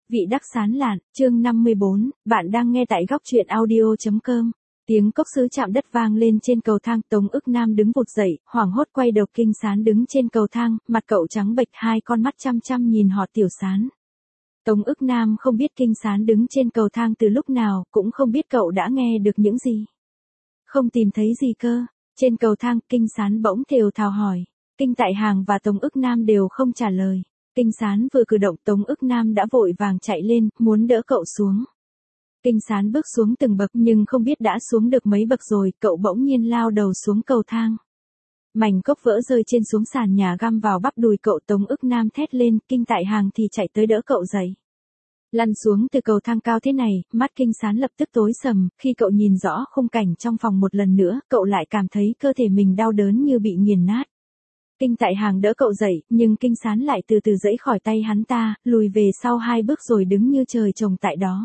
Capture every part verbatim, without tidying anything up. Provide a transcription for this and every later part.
Vị đắc sán lạn, chương năm mươi bốn, bạn đang nghe tại góc truyện audio.com. Tiếng cốc sứ chạm đất vang lên trên cầu thang, Tống Ức Nam đứng vụt dậy, hoảng hốt quay đầu. Kinh Sán đứng trên cầu thang, mặt cậu trắng bệch, hai con mắt chăm chăm nhìn họ Tiểu Sán. Tống Ức Nam không biết Kinh Sán đứng trên cầu thang từ lúc nào, cũng không biết cậu đã nghe được những gì. Không tìm thấy gì cơ. Trên cầu thang, Kinh Sán bỗng thều thào hỏi. Kinh Tại Hàng và Tống Ức Nam đều không trả lời. Kinh Sán vừa cử động, Tống Ức Nam đã vội vàng chạy lên, muốn đỡ cậu xuống. Kinh Sán bước xuống từng bậc nhưng không biết đã xuống được mấy bậc rồi, cậu bỗng nhiên lao đầu xuống cầu thang. Mảnh cốc vỡ rơi trên xuống sàn nhà găm vào bắp đùi cậu. Tống Ức Nam thét lên, Kinh Tại Hàng thì chạy tới đỡ cậu dậy. Lăn xuống từ cầu thang cao thế này, mắt Kinh Sán lập tức tối sầm, khi cậu nhìn rõ khung cảnh trong phòng một lần nữa, cậu lại cảm thấy cơ thể mình đau đớn như bị nghiền nát. Kinh Tại Hàng đỡ cậu dậy, nhưng Kinh Sán lại từ từ giãy khỏi tay hắn ta, lùi về sau hai bước rồi đứng như trời trồng tại đó.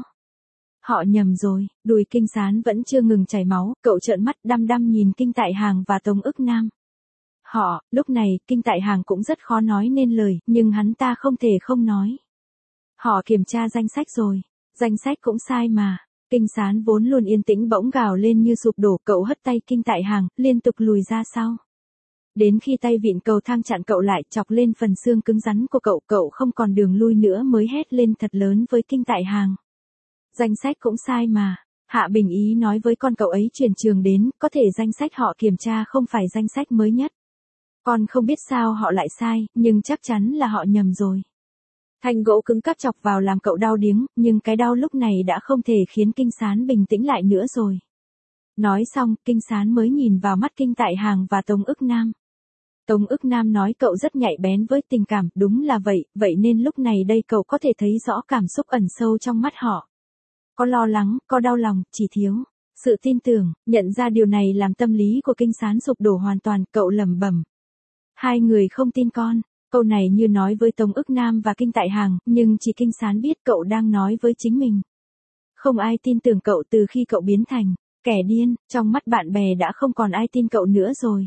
Họ nhầm rồi, đùi Kinh Sán vẫn chưa ngừng chảy máu, cậu trợn mắt đăm đăm nhìn Kinh Tại Hàng và Tống Ức Nam. Họ, lúc này, Kinh Tại Hàng cũng rất khó nói nên lời, nhưng hắn ta không thể không nói. Họ kiểm tra danh sách rồi, danh sách cũng sai mà. Kinh Sán vốn luôn yên tĩnh bỗng gào lên như sụp đổ, cậu hất tay Kinh Tại Hàng, liên tục lùi ra sau. Đến khi tay vịn cầu thang chặn cậu lại, chọc lên phần xương cứng rắn của cậu, cậu không còn đường lui nữa mới hét lên thật lớn với Kinh Tại Hàng. Danh sách cũng sai mà. Hạ Bình Ý nói với con cậu ấy chuyển trường đến, có thể danh sách họ kiểm tra không phải danh sách mới nhất. Con không biết sao họ lại sai, nhưng chắc chắn là họ nhầm rồi. Thanh gỗ cứng cáp chọc vào làm cậu đau điếng, nhưng cái đau lúc này đã không thể khiến Kinh Sán bình tĩnh lại nữa rồi. Nói xong, Kinh Sán mới nhìn vào mắt Kinh Tại Hàng và Tống Ức Nam. Tống Ức Nam nói cậu rất nhạy bén với tình cảm, đúng là vậy, vậy nên lúc này đây cậu có thể thấy rõ cảm xúc ẩn sâu trong mắt họ. Có lo lắng, có đau lòng, chỉ thiếu sự tin tưởng. Nhận ra điều này làm tâm lý của Kinh Sán sụp đổ hoàn toàn, cậu lẩm bẩm. Hai người không tin con. Câu này như nói với Tống Ức Nam và Kinh Tại Hàng, nhưng chỉ Kinh Sán biết cậu đang nói với chính mình. Không ai tin tưởng cậu từ khi cậu biến thành kẻ điên, trong mắt bạn bè đã không còn ai tin cậu nữa rồi.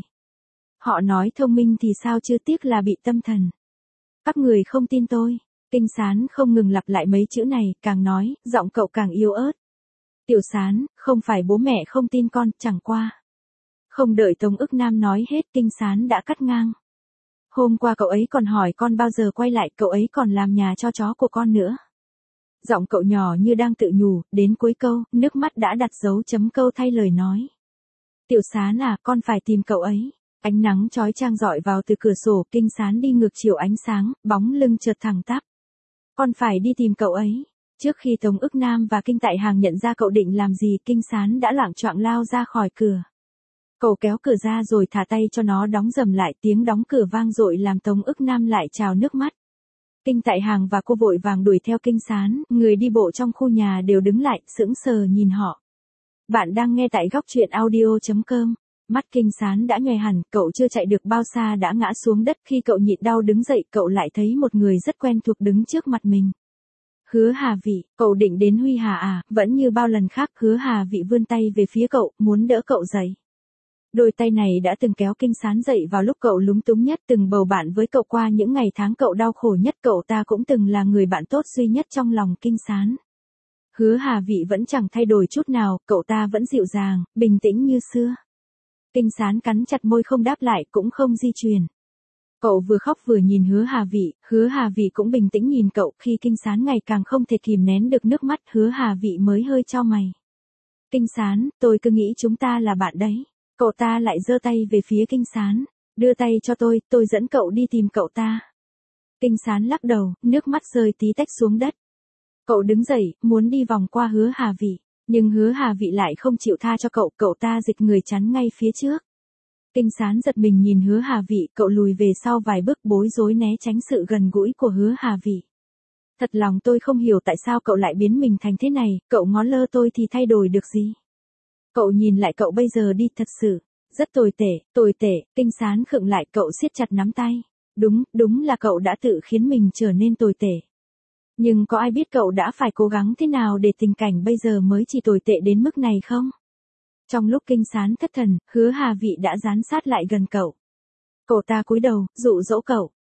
Họ nói thông minh thì sao chứ, tiếc là bị tâm thần. Các người không tin tôi. Kinh Sán không ngừng lặp lại mấy chữ này, càng nói, giọng cậu càng yếu ớt. Tiểu Sán, không phải bố mẹ không tin con, chẳng qua. Không đợi Tống Ức Nam nói hết, Kinh Sán đã cắt ngang. Hôm qua cậu ấy còn hỏi con bao giờ quay lại, cậu ấy còn làm nhà cho chó của con nữa. Giọng cậu nhỏ như đang tự nhủ, đến cuối câu, nước mắt đã đặt dấu chấm câu thay lời nói. Tiểu Sán à, con phải tìm cậu ấy. Ánh nắng chói chang rọi vào từ cửa sổ, Kinh Sán đi ngược chiều ánh sáng, bóng lưng chợt thẳng tắp. Con phải đi tìm cậu ấy. Trước khi Tống Ức Nam và Kinh Tại Hàng nhận ra cậu định làm gì, Kinh Sán đã loạng choạng lao ra khỏi cửa. Cậu kéo cửa ra rồi thả tay cho nó đóng rầm lại, tiếng đóng cửa vang dội làm Tống Ức Nam lại trào nước mắt. Kinh Tại Hàng và cô vội vàng đuổi theo Kinh Sán, người đi bộ trong khu nhà đều đứng lại, sững sờ nhìn họ. Bạn đang nghe tại góc truyện audio.com. Mắt Kinh Sán đã nhòe hẳn, cậu chưa chạy được bao xa đã ngã xuống đất. Khi cậu nhịn đau đứng dậy, cậu lại thấy một người rất quen thuộc đứng trước mặt mình. Hứa Hà Vị, cậu định đến Huy Hà à? Vẫn như bao lần khác, Hứa Hà Vị vươn tay về phía cậu, muốn đỡ cậu dậy. Đôi tay này đã từng kéo Kinh Sán dậy vào lúc cậu lúng túng nhất, từng bầu bạn với cậu qua những ngày tháng cậu đau khổ nhất. Cậu ta cũng từng là người bạn tốt duy nhất trong lòng Kinh Sán. Hứa Hà Vị vẫn chẳng thay đổi chút nào, cậu ta vẫn dịu dàng, bình tĩnh như xưa. Kinh Sán cắn chặt môi không đáp lại, cũng không di chuyển. Cậu vừa khóc vừa nhìn Hứa Hà Vị, Hứa Hà Vị cũng bình tĩnh nhìn cậu. Khi Kinh Sán ngày càng không thể kìm nén được nước mắt, Hứa Hà Vị mới hơi chau mày. Kinh Sán, tôi cứ nghĩ chúng ta là bạn đấy. Cậu ta lại giơ tay về phía Kinh Sán. Đưa tay cho tôi, tôi dẫn cậu đi tìm cậu ta. Kinh Sán lắc đầu, nước mắt rơi tí tách xuống đất. Cậu đứng dậy, muốn đi vòng qua Hứa Hà Vị. Nhưng Hứa Hà Vị lại không chịu tha cho cậu, cậu ta dịch người chắn ngay phía trước. Kinh Sán giật mình nhìn Hứa Hà Vị, cậu lùi về sau vài bước bối rối né tránh sự gần gũi của Hứa Hà Vị. Thật lòng tôi không hiểu tại sao cậu lại biến mình thành thế này, cậu ngó lơ tôi thì thay đổi được gì. Cậu nhìn lại cậu bây giờ đi, thật sự, rất tồi tệ, tồi tệ. Kinh Sán khựng lại, cậu siết chặt nắm tay. Đúng, đúng là cậu đã tự khiến mình trở nên tồi tệ. Nhưng có ai biết cậu đã phải cố gắng thế nào để tình cảnh bây giờ mới chỉ tồi tệ đến mức này không? Trong lúc Kinh Sán thất thần, Hứa Hà Vị đã dán sát lại gần cậu. Cậu ta cúi đầu, dụ dỗ cậu.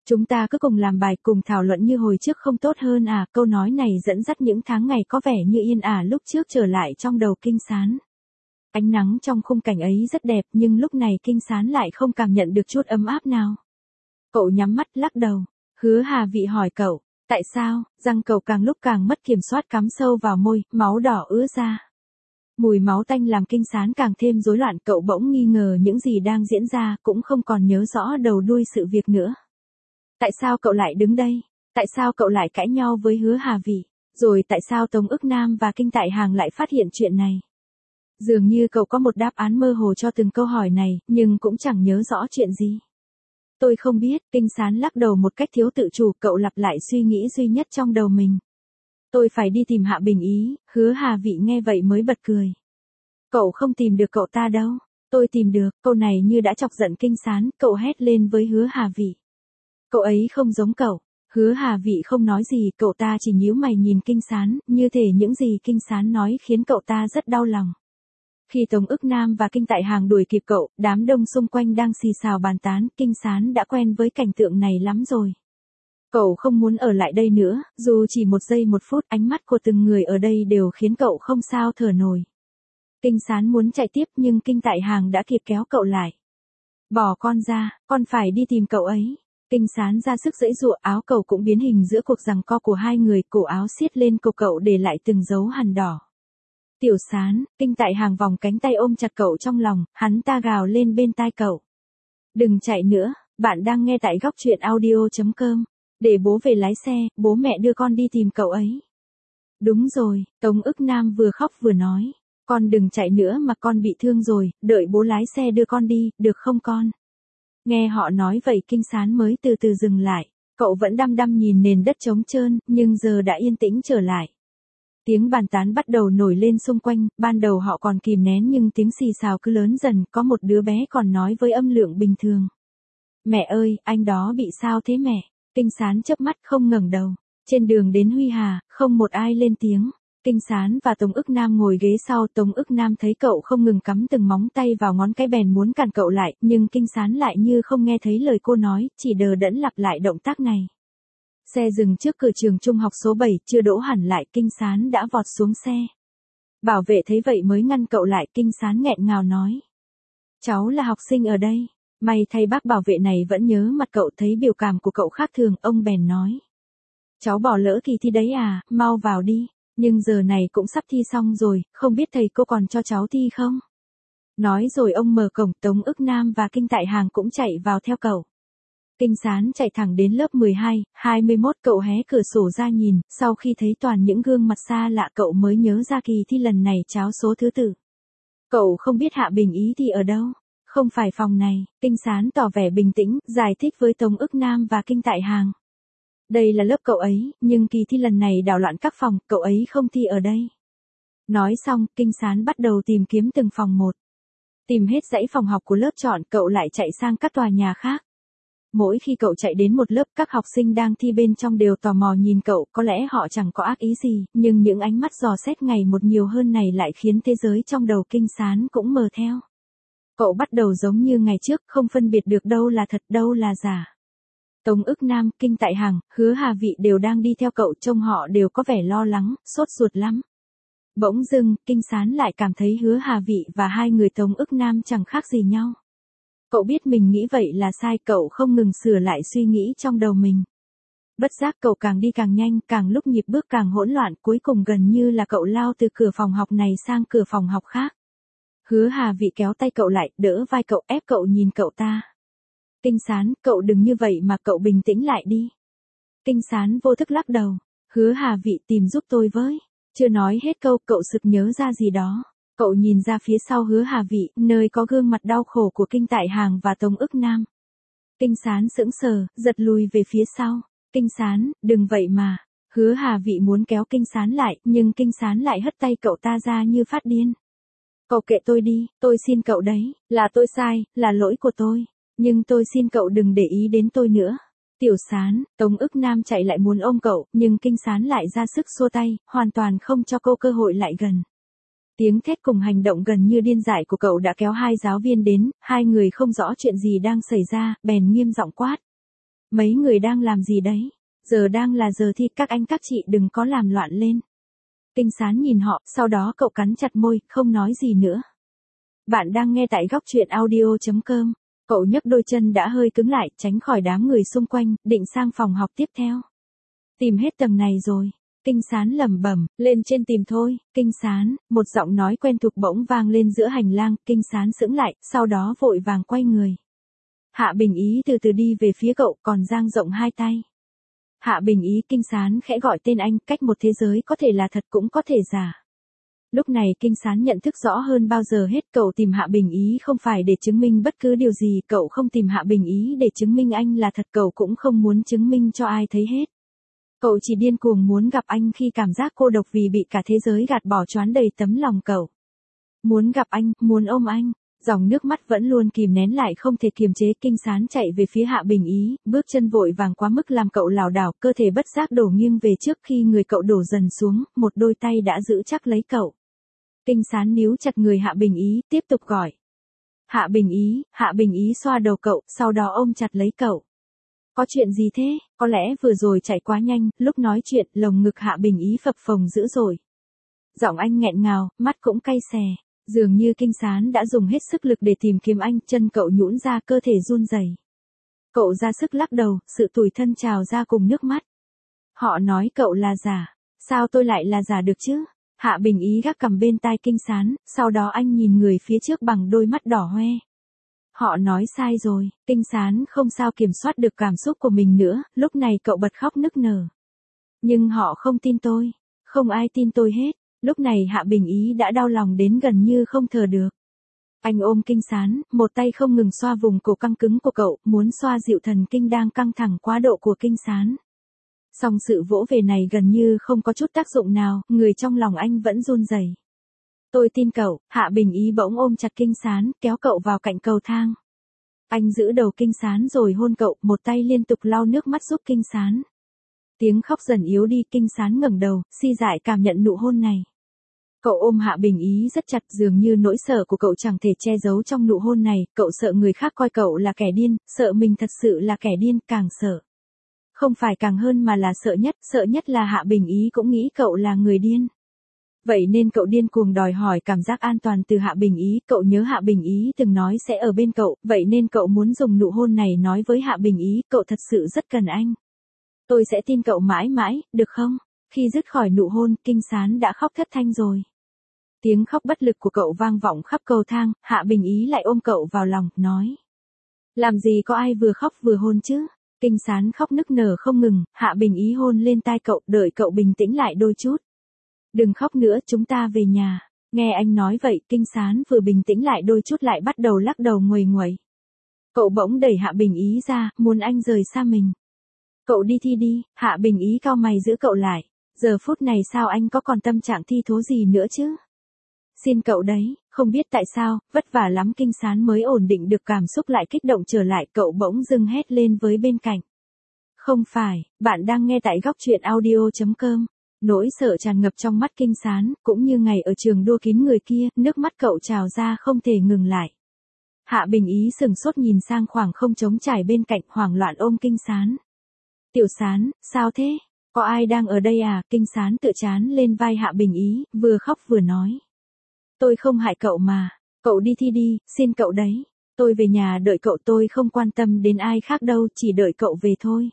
Chúng ta cứ cùng làm bài cùng thảo luận như hồi trước không tốt hơn à, câu nói này dẫn dắt những tháng ngày có vẻ như yên ả lúc trước trở lại trong đầu Kinh Sán. Ánh nắng trong khung cảnh ấy rất đẹp nhưng lúc này Kinh Sán lại không cảm nhận được chút ấm áp nào. Cậu nhắm mắt lắc đầu, Hứa Hà Vị hỏi cậu, tại sao, răng cậu càng lúc càng mất kiểm soát cắm sâu vào môi, máu đỏ ứa ra. Mùi máu tanh làm Kinh Sán càng thêm rối loạn, cậu bỗng nghi ngờ những gì đang diễn ra, cũng không còn nhớ rõ đầu đuôi sự việc nữa. Tại sao cậu lại đứng đây? Tại sao cậu lại cãi nhau với Hứa Hà Vị? Rồi tại sao Tống Ức Nam và Kinh Tại Hàng lại phát hiện chuyện này? Dường như cậu có một đáp án mơ hồ cho từng câu hỏi này, nhưng cũng chẳng nhớ rõ chuyện gì. Tôi không biết, Kinh Sán lắc đầu một cách thiếu tự chủ, cậu lặp lại suy nghĩ duy nhất trong đầu mình. Tôi phải đi tìm Hạ Bình Ý, Hứa Hà Vị nghe vậy mới bật cười. Cậu không tìm được cậu ta đâu. Tôi tìm được, câu này như đã chọc giận Kinh Sán, cậu hét lên với Hứa Hà Vị. Cậu ấy không giống cậu. Hứa Hà Vị không nói gì, cậu ta chỉ nhíu mày nhìn Kinh Sán, như thể những gì Kinh Sán nói khiến cậu ta rất đau lòng. Khi Tống Ức Nam và Kinh Tại Hàng đuổi kịp cậu, đám đông xung quanh đang xì xào bàn tán, Kinh Sán đã quen với cảnh tượng này lắm rồi. Cậu không muốn ở lại đây nữa, dù chỉ một giây một phút, ánh mắt của từng người ở đây đều khiến cậu không sao thở nổi. Kinh Sán muốn chạy tiếp nhưng Kinh Tại Hàng đã kịp kéo cậu lại. Bỏ con ra, con phải đi tìm cậu ấy. Kinh Sán ra sức giãy giụa, áo cậu cũng biến hình giữa cuộc giằng co của hai người, cổ áo siết lên cổ cậu để lại từng dấu hằn đỏ. Tiểu Sán, Kinh Tại Hàng vòng cánh tay ôm chặt cậu trong lòng, hắn ta gào lên bên tai cậu. Đừng chạy nữa, bạn đang nghe tại góc truyện audio chấm com. Để bố về lái xe, bố mẹ đưa con đi tìm cậu ấy. Đúng rồi, Tống Ức Nam vừa khóc vừa nói. Con đừng chạy nữa mà con bị thương rồi, đợi bố lái xe đưa con đi, được không con? Nghe họ nói vậy Kinh Sán mới từ từ dừng lại. Cậu vẫn đăm đăm nhìn nền đất trống trơn, nhưng giờ đã yên tĩnh trở lại. Tiếng bàn tán bắt đầu nổi lên xung quanh, ban đầu họ còn kìm nén nhưng tiếng xì xào cứ lớn dần, có một đứa bé còn nói với âm lượng bình thường. Mẹ ơi, anh đó bị sao thế mẹ? Kinh Sán chớp mắt không ngẩng đầu. Trên đường đến Huy Hà, không một ai lên tiếng. Kinh Sán và Tống Ức Nam ngồi ghế sau, Tống Ức Nam thấy cậu không ngừng cắm từng móng tay vào ngón cái bèn muốn cản cậu lại, nhưng Kinh Sán lại như không nghe thấy lời cô nói, chỉ đờ đẫn lặp lại động tác này. Xe dừng trước cửa trường trung học số bảy, chưa đỗ hẳn lại, Kinh Sán đã vọt xuống xe. Bảo vệ thấy vậy mới ngăn cậu lại, Kinh Sán nghẹn ngào nói. Cháu là học sinh ở đây. May thay bác bảo vệ này vẫn nhớ mặt cậu, thấy biểu cảm của cậu khác thường, ông bèn nói. Cháu bỏ lỡ kỳ thi đấy à, mau vào đi. Nhưng giờ này cũng sắp thi xong rồi, không biết thầy cô còn cho cháu thi không? Nói rồi ông mở cổng, Tống Ức Nam và Kinh Tại Hàng cũng chạy vào theo cậu. Kinh Sán chạy thẳng đến lớp mười hai, hai mươi mốt, cậu hé cửa sổ ra nhìn, sau khi thấy toàn những gương mặt xa lạ cậu mới nhớ ra kỳ thi lần này tráo số thứ tự. Cậu không biết Hạ Bình Ý thi ở đâu, không phải phòng này, Kinh Sán tỏ vẻ bình tĩnh, giải thích với Tống Ức Nam và Kinh Tại Hàng. Đây là lớp cậu ấy, nhưng kỳ thi lần này đảo loạn các phòng, cậu ấy không thi ở đây. Nói xong, Kinh Sán bắt đầu tìm kiếm từng phòng một. Tìm hết dãy phòng học của lớp chọn, cậu lại chạy sang các tòa nhà khác. Mỗi khi cậu chạy đến một lớp, các học sinh đang thi bên trong đều tò mò nhìn cậu, có lẽ họ chẳng có ác ý gì, nhưng những ánh mắt dò xét ngày một nhiều hơn này lại khiến thế giới trong đầu Kinh Sán cũng mờ theo. Cậu bắt đầu giống như ngày trước, không phân biệt được đâu là thật, đâu là giả. Tống Ức Nam, Kinh Tại Hàng, Hứa Hà Vị đều đang đi theo cậu, trông họ đều có vẻ lo lắng, sốt ruột lắm. Bỗng dưng, Kinh Sán lại cảm thấy Hứa Hà Vị và hai người Tống Ức Nam chẳng khác gì nhau. Cậu biết mình nghĩ vậy là sai, cậu không ngừng sửa lại suy nghĩ trong đầu mình. Bất giác cậu càng đi càng nhanh, càng lúc nhịp bước càng hỗn loạn, cuối cùng gần như là cậu lao từ cửa phòng học này sang cửa phòng học khác. Hứa Hà Vị kéo tay cậu lại, đỡ vai cậu, ép cậu nhìn cậu ta. Kinh Sán, cậu đừng như vậy mà, cậu bình tĩnh lại đi. Kinh Sán vô thức lắc đầu. Hứa Hà Vị, tìm giúp tôi với. Chưa nói hết câu, cậu sực nhớ ra gì đó. Cậu nhìn ra phía sau Hứa Hà Vị, nơi có gương mặt đau khổ của Kinh Tại Hàng và Tống Ức Nam. Kinh Sán sững sờ, giật lùi về phía sau. Kinh Sán, đừng vậy mà. Hứa Hà Vị muốn kéo Kinh Sán lại, nhưng Kinh Sán lại hất tay cậu ta ra như phát điên. Cậu kệ tôi đi, tôi xin cậu đấy, là tôi sai, là lỗi của tôi. Nhưng tôi xin cậu đừng để ý đến tôi nữa. Tiểu Sán, Tống Ức Nam chạy lại muốn ôm cậu, nhưng Kinh Sán lại ra sức xua tay, hoàn toàn không cho cô cơ hội lại gần. Tiếng thét cùng hành động gần như điên dại của cậu đã kéo hai giáo viên đến, hai người không rõ chuyện gì đang xảy ra, bèn nghiêm giọng quát. Mấy người đang làm gì đấy? Giờ đang là giờ thi, các anh các chị đừng có làm loạn lên. Kinh Sán nhìn họ, sau đó cậu cắn chặt môi, không nói gì nữa. Bạn đang nghe tại góc truyện audio.com. Cậu nhấc đôi chân đã hơi cứng lại, tránh khỏi đám người xung quanh, định sang phòng học tiếp theo. Tìm hết tầng này rồi. Kinh Sán lẩm bẩm, lên trên tìm thôi. Kinh Sán, một giọng nói quen thuộc bỗng vang lên giữa hành lang. Kinh Sán sững lại, sau đó vội vàng quay người. Hạ Bình Ý từ từ đi về phía cậu, còn dang rộng hai tay. Hạ Bình Ý. Kinh Sán khẽ gọi tên anh, cách một thế giới có thể là thật cũng có thể giả. Lúc này Kinh Sán nhận thức rõ hơn bao giờ hết, cậu tìm Hạ Bình Ý không phải để chứng minh bất cứ điều gì, cậu không tìm Hạ Bình Ý để chứng minh anh là thật, cậu cũng không muốn chứng minh cho ai thấy hết. Cậu chỉ điên cuồng muốn gặp anh khi cảm giác cô độc vì bị cả thế giới gạt bỏ choán đầy tấm lòng cậu. Muốn gặp anh, muốn ôm anh. Dòng nước mắt vẫn luôn kìm nén lại không thể kiềm chế. Kinh Sán chạy về phía Hạ Bình Ý, bước chân vội vàng quá mức làm cậu lảo đảo, cơ thể bất giác đổ nghiêng về trước, khi người cậu đổ dần xuống, một đôi tay đã giữ chắc lấy cậu. Kinh Sán níu chặt người Hạ Bình Ý, tiếp tục gọi. Hạ Bình Ý. Hạ Bình Ý xoa đầu cậu, sau đó ôm chặt lấy cậu. Có chuyện gì thế? Có lẽ vừa rồi chạy quá nhanh, lúc nói chuyện, lồng ngực Hạ Bình Ý phập phồng dữ dội. Giọng anh nghẹn ngào, mắt cũng cay xè. Dường như Kinh Sán đã dùng hết sức lực để tìm kiếm anh, chân cậu nhũn ra, cơ thể run rẩy. Cậu ra sức lắc đầu, sự tủi thân trào ra cùng nước mắt. Họ nói cậu là giả. Sao tôi lại là giả được chứ? Hạ Bình Ý gác cằm bên tai Kinh Sán, sau đó anh nhìn người phía trước bằng đôi mắt đỏ hoe. Họ nói sai rồi. Kinh Sán không sao kiểm soát được cảm xúc của mình nữa, lúc này cậu bật khóc nức nở. Nhưng họ không tin tôi. Không ai tin tôi hết. Lúc này Hạ Bình Ý đã đau lòng đến gần như không thở được. Anh ôm Kinh Sán, một tay không ngừng xoa vùng cổ căng cứng của cậu, muốn xoa dịu thần kinh đang căng thẳng quá độ của Kinh Sán. Song sự vỗ về này gần như không có chút tác dụng nào, người trong lòng anh vẫn run rẩy. Tôi tin cậu. Hạ Bình Ý bỗng ôm chặt Kinh Sán, kéo cậu vào cạnh cầu thang. Anh giữ đầu Kinh Sán rồi hôn cậu, một tay liên tục lau nước mắt giúp Kinh Sán. Tiếng khóc dần yếu đi, Kinh Sán ngẩng đầu, si dại cảm nhận nụ hôn này. Cậu ôm Hạ Bình Ý rất chặt, dường như nỗi sợ của cậu chẳng thể che giấu trong nụ hôn này, cậu sợ người khác coi cậu là kẻ điên, sợ mình thật sự là kẻ điên, càng sợ. Không phải càng hơn mà là sợ nhất, sợ nhất là Hạ Bình Ý cũng nghĩ cậu là người điên. Vậy nên cậu điên cuồng đòi hỏi cảm giác an toàn từ Hạ Bình Ý, cậu nhớ Hạ Bình Ý từng nói sẽ ở bên cậu, vậy nên cậu muốn dùng nụ hôn này nói với Hạ Bình Ý, cậu thật sự rất cần anh. Tôi sẽ tin cậu mãi mãi, được không? Khi dứt khỏi nụ hôn, Kinh Sán đã khóc thất thanh rồi. Tiếng khóc bất lực của cậu vang vọng khắp cầu thang, Hạ Bình Ý lại ôm cậu vào lòng, nói. Làm gì có ai vừa khóc vừa hôn chứ? Kinh Sán khóc nức nở không ngừng, Hạ Bình Ý hôn lên tai cậu, đợi cậu bình tĩnh lại đôi chút. Đừng khóc nữa, chúng ta về nhà. Nghe anh nói vậy, Kinh Sán vừa bình tĩnh lại đôi chút lại bắt đầu lắc đầu nguầy nguầy. Cậu bỗng đẩy Hạ Bình Ý ra, muốn anh rời xa mình. Cậu đi thi đi. Hạ Bình Ý cau mày giữ cậu lại. Giờ phút này sao anh có còn tâm trạng thi thố gì nữa chứ? Xin cậu đấy. Không biết tại sao, vất vả lắm Kinh Sán mới ổn định được cảm xúc lại kích động trở lại, cậu bỗng dưng hét lên với bên cạnh. Không phải, bạn đang nghe tại góc truyện audio.com. Nỗi sợ tràn ngập trong mắt Kinh Sán, cũng như ngày ở trường đua kín người kia, nước mắt cậu trào ra không thể ngừng lại. Hạ Bình Ý sừng sốt nhìn sang khoảng không trống trải bên cạnh, hoảng loạn ôm Kinh Sán. Tiểu Sán, sao thế? Có ai đang ở đây à? Kinh Sán tựa trán lên vai Hạ Bình Ý, vừa khóc vừa nói. Tôi không hại cậu mà. Cậu đi thi đi, xin cậu đấy. Tôi về nhà đợi cậu, tôi không quan tâm đến ai khác đâu, chỉ đợi cậu về thôi.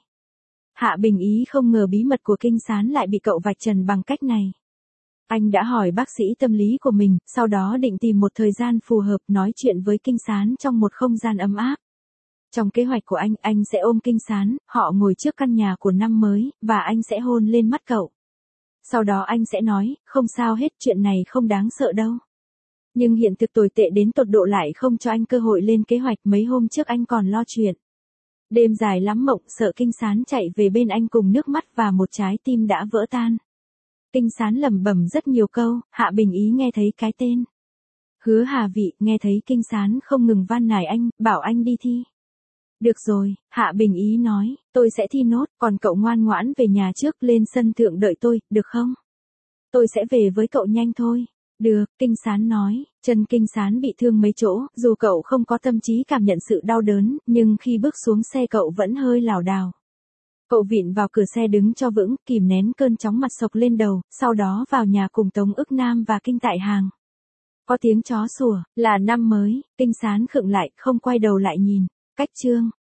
Hạ Bình Ý không ngờ bí mật của Kinh Sán lại bị cậu vạch trần bằng cách này. Anh đã hỏi bác sĩ tâm lý của mình, sau đó định tìm một thời gian phù hợp nói chuyện với Kinh Sán trong một không gian ấm áp. Trong kế hoạch của anh, anh sẽ ôm Kinh Sán, họ ngồi trước căn nhà của năm mới, và anh sẽ hôn lên mắt cậu. Sau đó anh sẽ nói, không sao hết, chuyện này không đáng sợ đâu. Nhưng hiện thực tồi tệ đến tột độ lại không cho anh cơ hội lên kế hoạch, mấy hôm trước anh còn lo chuyện. Đêm dài lắm mộng, sợ Kinh Sán chạy về bên anh cùng nước mắt và một trái tim đã vỡ tan. Kinh Sán lẩm bẩm rất nhiều câu, Hạ Bình Ý nghe thấy cái tên. Hứa Hà Vị, nghe thấy Kinh Sán không ngừng van nài anh, bảo anh đi thi. Được rồi, Hạ Bình Ý nói, tôi sẽ thi nốt, còn cậu ngoan ngoãn về nhà trước, lên sân thượng đợi tôi, được không? Tôi sẽ về với cậu nhanh thôi. Được, Kinh Sán nói, chân Kinh Sán bị thương mấy chỗ, dù cậu không có tâm trí cảm nhận sự đau đớn, nhưng khi bước xuống xe cậu vẫn hơi lảo đảo. Cậu vịn vào cửa xe đứng cho vững, kìm nén cơn chóng mặt sộc lên đầu, sau đó vào nhà cùng Tống Ức Nam và Kinh Tại Hàng. Có tiếng chó sủa, là năm mới, Kinh Sán khựng lại, không quay đầu lại nhìn. Cách chương